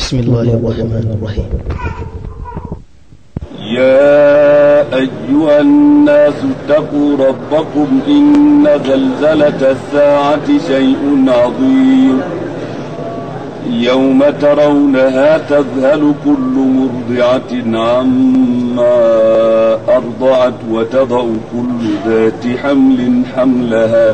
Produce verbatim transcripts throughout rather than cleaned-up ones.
بسم الله الرحمن الرحيم. يا أيها الناس اتقوا ربكم إن زلزلة الساعة شيء عظيم يوم ترونها تذهل كل مرضعة عما أرضعت وتضع كل ذات حمل حملها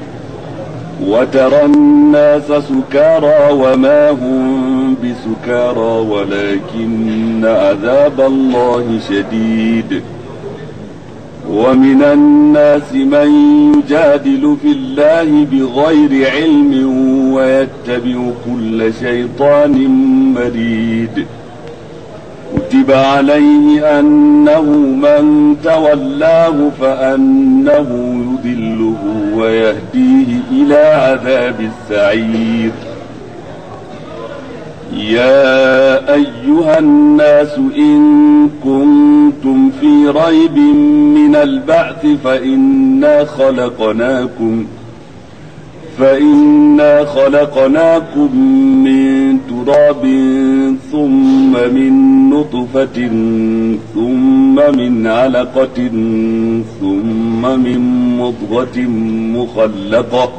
وترى الناس سكارى وما هم بسكارى ولكن عذاب الله شديد. ومن الناس من يجادل في الله بغير علم ويتبع كل شيطان مريد. كتب عليه أنه من تولاه فأنه يضله ويهديه إلى عذاب السعير. يا أيها الناس إن كنتم في ريب من البعث فإنا خلقناكم فإنا خلقناكم من تراب ثم من نطفة ثم من علقة ثم من مضغة مخلقة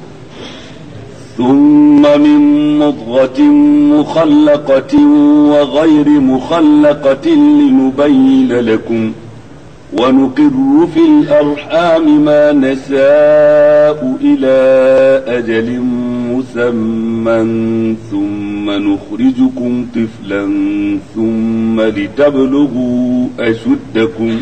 ثم من مضغة مخلقة وغير مخلقة لنبين لكم ونقر في الأرحام ما نشاء إلى أجل مسمى ثم نخرجكم طفلا ثم لتبلغوا أشدكم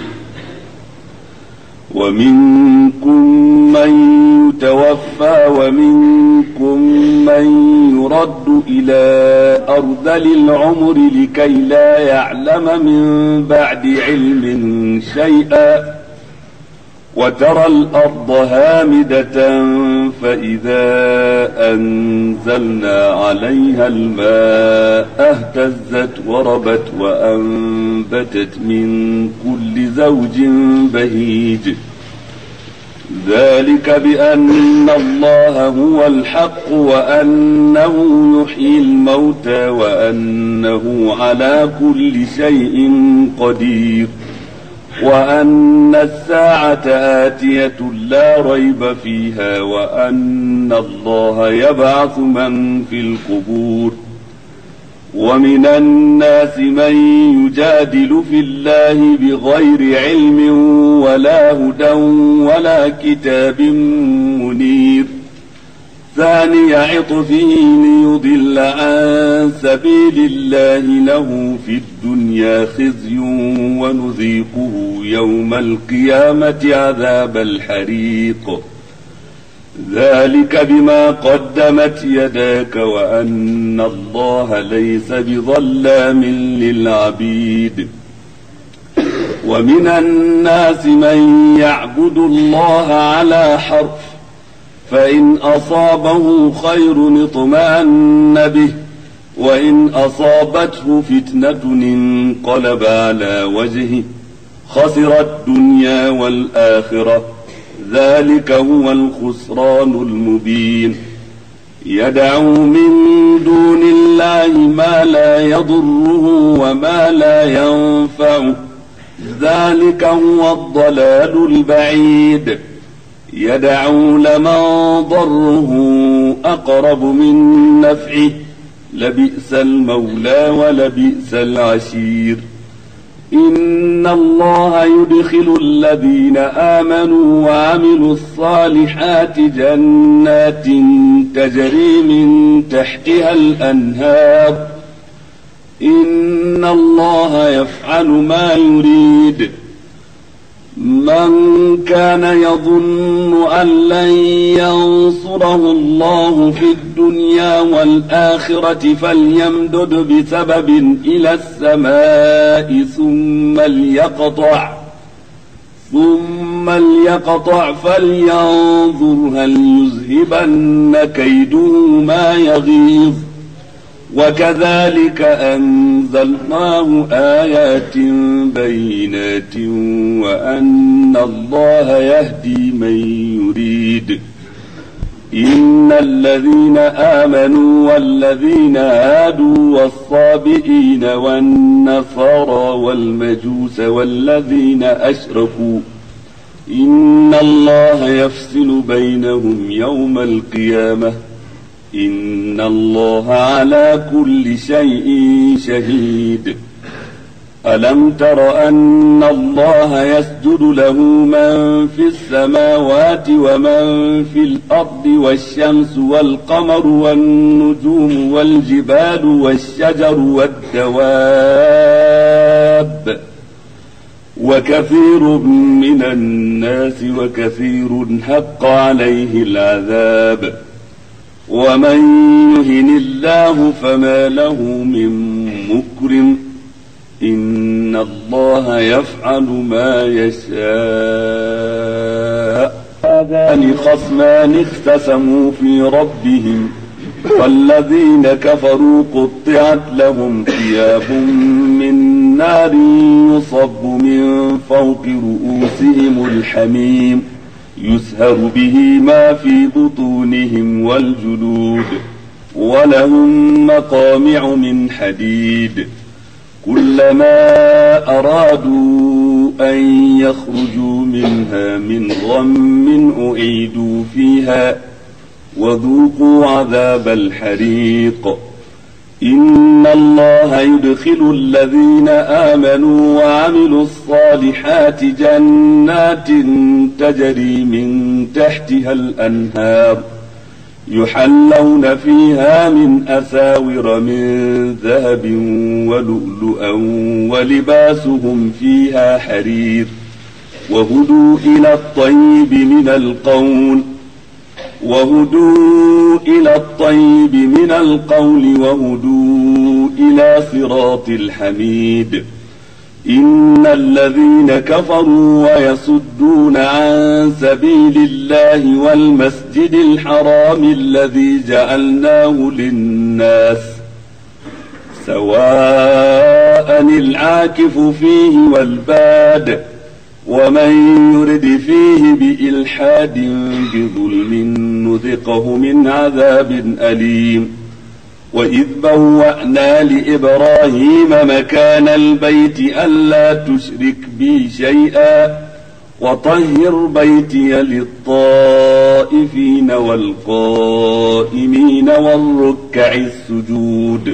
ومنكم من يتوفى ومنكم من يرد إلى أرذل العمر لكي لا يعلم من بعد علم شيئا وترى الأرض هامدة فإذا أنزلنا عليها الماء اهتزت وربت وأنبتت من كل زوج بهيج. ذلك بأن الله هو الحق وأنه يحيي الموتى وأنه على كل شيء قدير وأن الساعة آتية لا ريب فيها وأن الله يبعث من في القبور. ومن الناس من يجادل في الله بغير علم ولا هدى ولا كتاب منير. ثاني عطفه ليضل عن سبيل الله له في الدنيا خزي ونذيقه يوم القيامة عذاب الحريق. ذلك بما قدمت يداك وأن الله ليس بظلام للعبيد. ومن الناس من يعبد الله على حرف فإن أصابه خير اطمأن به وإن أصابته فتنة انقلب على وجهه خسر الدنيا والآخرة. ذلك هو الخسران المبين. يدعو من دون الله ما لا يضره وما لا ينفعه ذلك هو الضلال البعيد. يدعو لمن ضره أقرب من نفعه لبئس المولى ولبئس العشير. إن الله يدخل الذين آمنوا وعملوا الصالحات جنات تجري من تحتها الأنهار. إن الله يفعل ما يريد. من كان يظن أن لن ينصره الله في الدنيا والآخرة فليمدد بسبب إلى السماء ثم ليقطع ثم ليقطع فلينظر هل يذهبن كيده ما يغيظ. وكذلك أنزلناه آيات بينات وأن الله يهدي من يريد. إن الذين آمنوا والذين هادوا والصابئين والنصارى والمجوس والذين أشركوا إن الله يفصل بينهم يوم القيامة إن الله على كل شيء شهيد. ألم تر أن الله يسجد له من في السماوات ومن في الأرض والشمس والقمر والنجوم والجبال والشجر والدواب وكثير من الناس وكثير حق عليه العذاب ومن يهن الله فما له من مكرم إن الله يفعل ما يشاء. هذان خصمان اختصموا في ربهم فالذين كفروا قطعت لهم ثياب من نار يصب من فوق رؤوسهم الحميم يسهر به ما في بطونهم والجلود ولهم مقامع من حديد كلما أرادوا أن يخرجوا منها من غم أعيدوا فيها وذوقوا عذاب الحريق. إن الله يدخل الذين آمنوا وعملوا الصالحات جنات تجري من تحتها الأنهار يحلون فيها من أساور من ذهب ولؤلؤا ولباسهم فيها حرير وهدوا إلى الطيب من القول وهدوا إلى الطيب من القول وهدوا إلى صراط الحميد. إن الذين كفروا ويصدون عن سبيل الله والمسجد الحرام الذي جعلناه للناس سواء العاكف فيه والباد ومن يرد فيه بإلحاد بظلم نذقه من عذاب أليم. وإذ بوأنا لإبراهيم مكان البيت ألا تشرك بي شيئا وطهر بيتي للطائفين والقائمين والركع السجود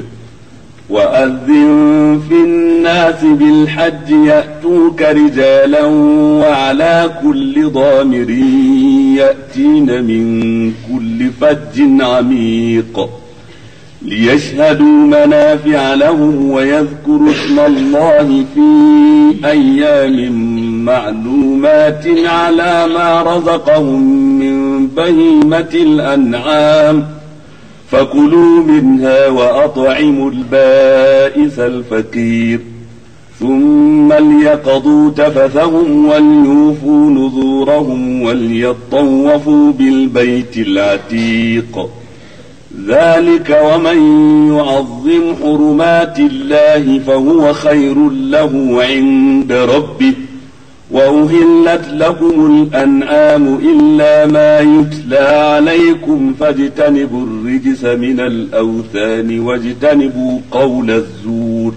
وأذن في الناس بالحج يأتوك رجالا وعلى كل ضامر يأتين من كل فج عميق ليشهدوا منافع لهم ويذكروا اسم الله في أيام معلومات على ما رزقهم من بهيمة الأنعام فكلوا منها وأطعموا البائس الفقير ثم ليقضوا تفثهم وليوفوا نذورهم وليطوفوا بالبيت العتيق. ذلك ومن يعظم حرمات الله فهو خير له عند ربه وأهلت لكم الأنعام إلا ما يتلى عليكم فاجتنبوا الرجس من الأوثان واجتنبوا قول الزور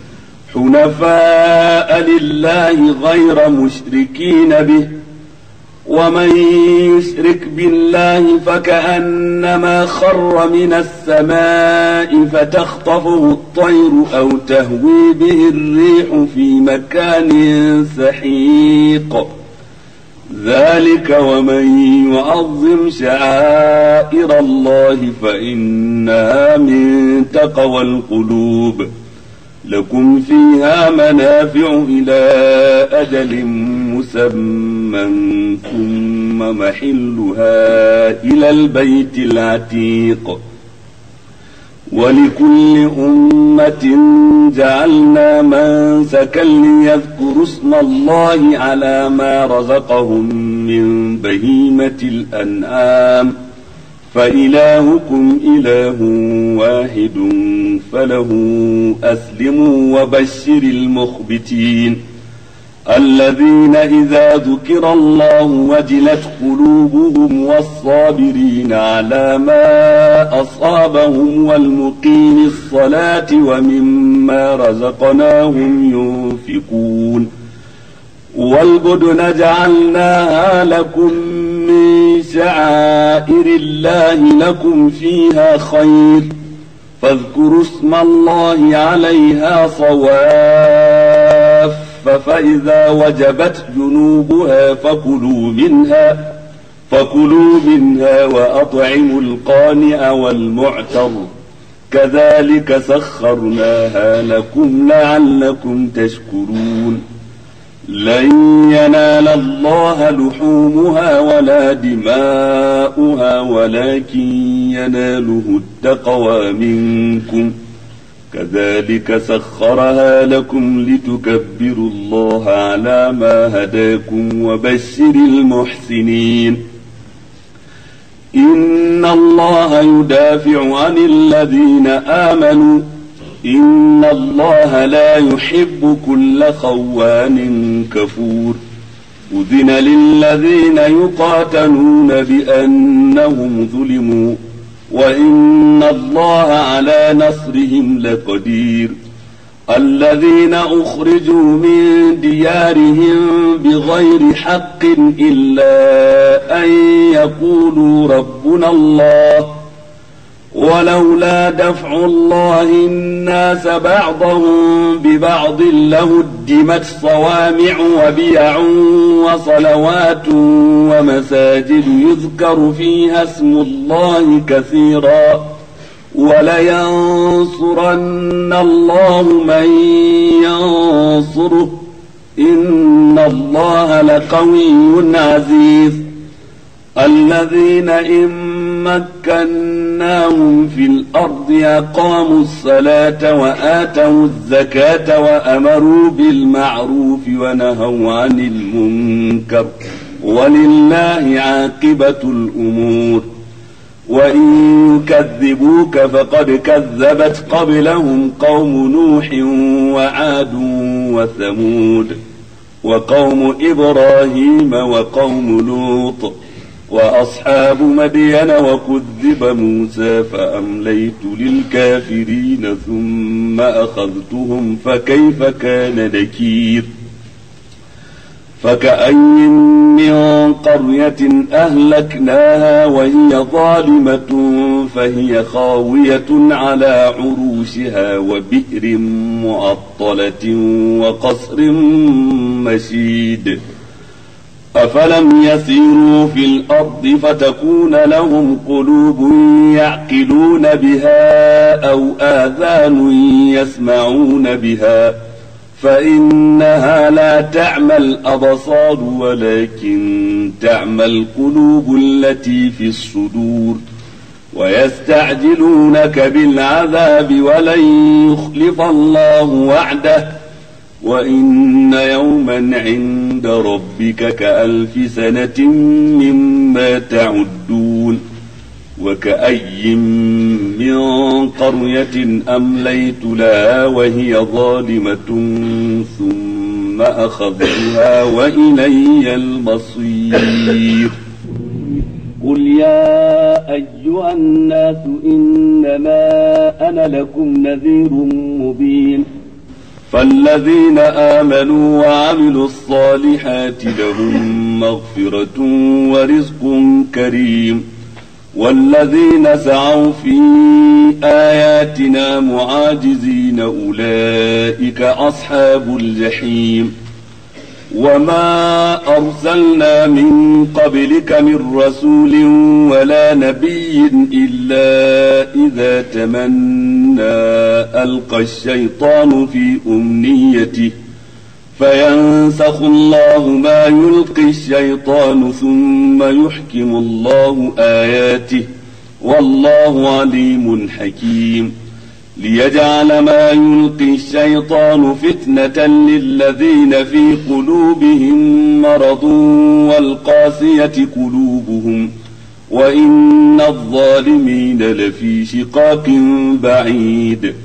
حنفاء لله غير مشركين به ومن يشرك بالله فكأنما خر من السماء فتخطفه الطير أو تهوي به الريح في مكان سحيق. ذلك ومن يعظم شعائر الله فإنها من تقوى القلوب. لكم فيها منافع إلى أجل مسمى ثم محلها إلى البيت العتيق. ولكل أمة جعلنا منسكا ليذكروا اسم الله على ما رزقهم من بهيمة الأنعام فإلهكم إله واحد فله أسلموا وبشر المخبتين. الذين إذا ذكر الله وجلت قلوبهم والصابرين على ما أصابهم والمقيم الصلاة ومما رزقناهم ينفقون والبدن جعلناها لكم من شعائر الله لكم فيها خير فاذكروا اسم الله عليها صواف فإذا وجبت جنوبها فكلوا منها فكلوا منها وأطعموا القانع والمعتر كذلك سخرناها لكم لعلكم تشكرون لن ينال الله لحومها ولا دماؤها ولكن يناله التقوى منكم كذلك سخرها لكم لتكبروا الله على ما هداكم وبشر المحسنين إن الله يدافع عن الذين آمنوا إن الله لا يحب كل خوان كفور أذن للذين يقاتلون بأنهم ظلموا وإن الله على نصرهم لقدير الذين أخرجوا من ديارهم بغير حق إلا أن يقولوا ربنا الله ولولا دفع الله الناس بعضهم ببعض لهدمت صوامع وبيع وصلوات ومساجد يذكر فيها اسم الله كثيرا ولينصرن الله من ينصره إن الله لقوي عزيز الذين إن مكناهم في الأرض أقاموا الصلاة وآتوا الزكاة وأمروا بالمعروف ونهوا عن المنكر ولله عاقبة الأمور وإن يكذبوك فقد كذبت قبلهم قوم نوح وعاد وثمود وقوم إبراهيم وقوم لوط وأصحاب مدين وكذب موسى فأمليت للكافرين ثم أخذتهم فكيف كان نكير فكأين من قرية أهلكناها وهي ظالمة فهي خاوية على عروشها وبئر معطلة وقصر مشيد أفلم يسيروا في الأرض فتكون لهم قلوب يعقلون بها أو آذان يسمعون بها فإنها لا تعمى الأبصار ولكن تعمى القلوب التي في الصدور ويستعجلونك بالعذاب ولن يخلف الله وعده وإن يوما عند ربك كألف سنة مما تعدون وكأي من قرية أمليت لها وهي ظالمة ثم أخذتها وإلي المصير قل يا أيها الناس إنما أنا لكم نذير مبين فالذين آمنوا وعملوا الصالحات لهم مغفرة ورزق كريم والذين سعوا في آياتنا معاجزين أولئك أصحاب الجحيم وما أرسلنا من قبلك من رسول ولا نبي إلا إذا تمنى ألقى الشيطان في أمنيته فينسخ الله ما يلقي الشيطان ثم يحكم الله آياته والله عليم حكيم ليجعل ما يلقي الشيطان فتنة للذين في قلوبهم مرض والقاسية قلوبهم وإن الظالمين لفي شقاق بعيد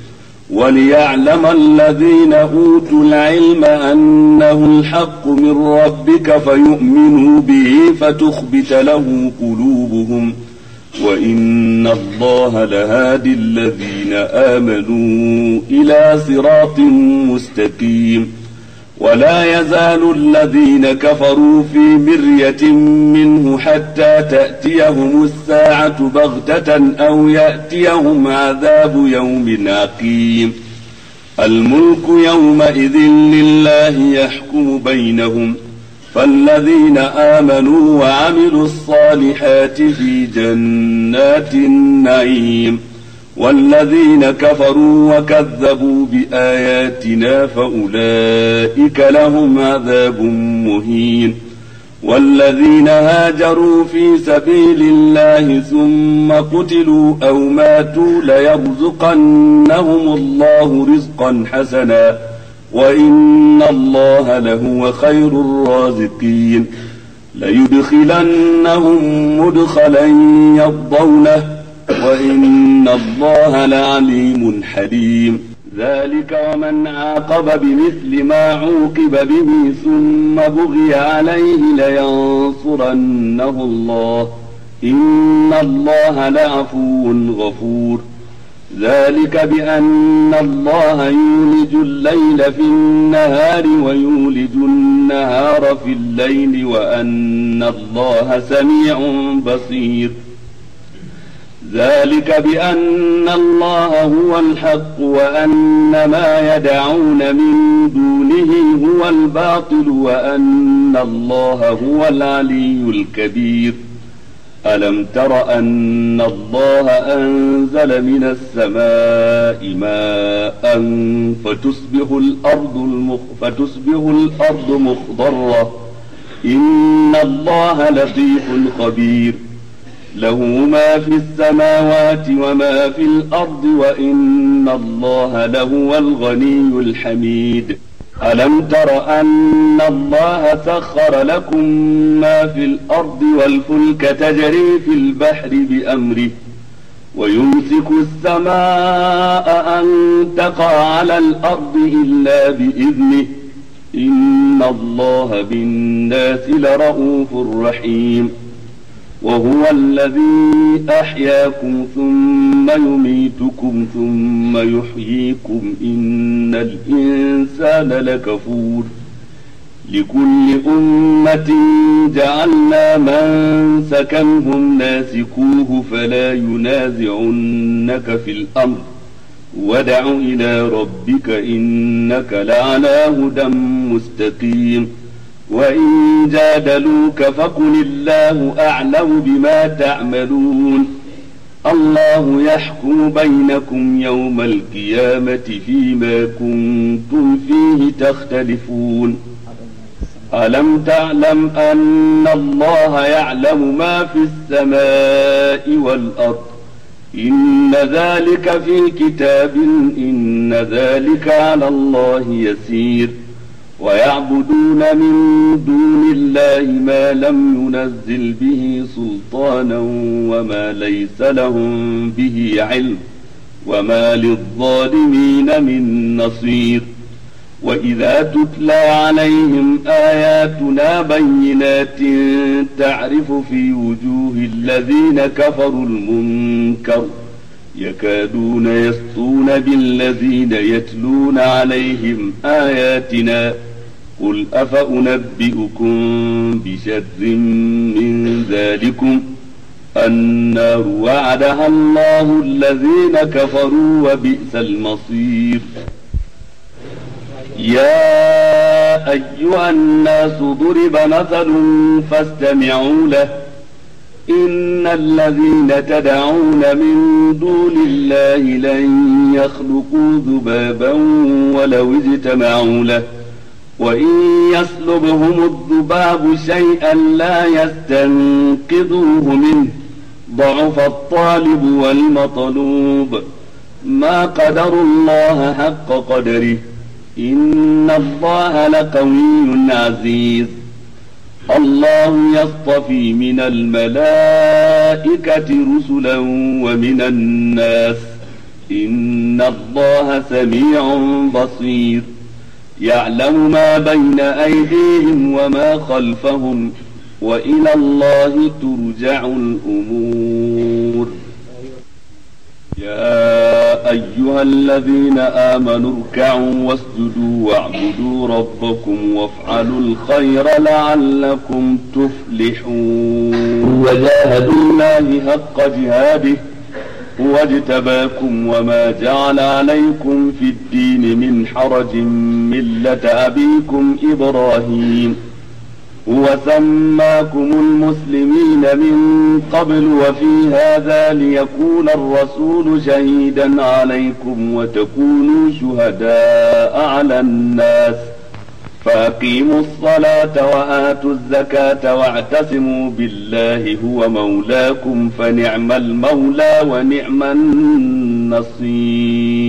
وليعلم الذين أوتوا العلم أنه الحق من ربك فيؤمنوا به فتخبت له قلوبهم وإن الله لهادي الذين آمنوا إلى صراط مستقيم. ولا يزال الذين كفروا في مرية منه حتى تأتيهم الساعة بغتة أو يأتيهم عذاب يوم عقيم. الملك يومئذ لله يحكم بينهم فالذين آمنوا وعملوا الصالحات في جنات النعيم والذين كفروا وكذبوا بآياتنا فأولئك لهم عذاب مهين. والذين هاجروا في سبيل الله ثم قتلوا أو ماتوا ليرزقنهم الله رزقا حسنا وإن الله لهو خير الرازقين. ليدخلنهم مدخلا يرضونه وإن الله لعليم حليم. ذلك ومن عاقب بمثل ما عوقب به ثم بغي عليه لينصرنه الله إن الله لعفو غفور. ذلك بأن الله يولج الليل في النهار ويولج النهار في الليل وأن الله سميع بصير. ذلك بأن الله هو الحق وأن ما يدعون من دونه هو الباطل وأن الله هو العلي الكبير. ألم تر أن الله أنزل من السماء ماء فتصبح الأرض, المخ فتصبح الأرض مخضرة إن الله لطيف خبير. له ما في السماوات وما في الأرض وإن الله لهو الغني الحميد. ألم تر أن الله سخر لكم ما في الأرض والفلك تجري في البحر بأمره ويمسك السماء أن تقع على الأرض إلا بإذنه إن الله بالناس لرءوف رحيم. وهو الذي أحياكم ثم يميتكم ثم يحييكم إن الإنسان لكفور. لكل أمة جعلنا منسكا هم ناسكوه فلا ينازعنك في الأمر وادع إلى ربك إنك لعلى هدى مستقيم. وإن جادلوك فقل الله أعلم بما تعملون الله يحكم بينكم يوم القيامة فيما كنتم فيه تختلفون. ألم تعلم أن الله يعلم ما في السماء والأرض إن ذلك في كتاب إن ذلك على الله يسير. ويعبدون من دون الله ما لم ينزل به سلطانا وما ليس لهم به علم وما للظالمين من نصير. وإذا تتلى عليهم آياتنا بينات تعرف في وجوه الذين كفروا المنكر يكادون يسطون بالذين يتلون عليهم آياتنا قل أفأنبئكم بشر من ذلكم النار وعدها الله الذين كفروا وبئس المصير. يا أيها الناس ضرب مثل فاستمعوا له إن الذين تدعون من دون الله لن يخلقوا ذبابا ولو اجتمعوا له وإن يسلبهم الذباب شيئا لا يستنقذوه منه ضعف الطالب والمطلوب ما قدروا الله حق قدره إن الله لقوي عزيز. الله يصطفي من الملائكة رسلا ومن الناس إن الله سميع بصير يعلم ما بين أيديهم وما خلفهم وإلى الله ترجع الأمور. يا أيها الذين آمنوا اركعوا واسجدوا واعبدوا ربكم وافعلوا الخير لعلكم تفلحون. وجاهدوا الله حق جهاده هو اجتباكم وما جعل عليكم في الدين من حرج ملة أبيكم إبراهيم هو سماكم المسلمين من قبل وفي هذا ليكون الرسول شهيدا عليكم وتكونوا شهداء على الناس فأقيموا الصلاة وآتوا الزكاة واعتصموا بالله هو مولاكم فنعم المولى ونعم النصير.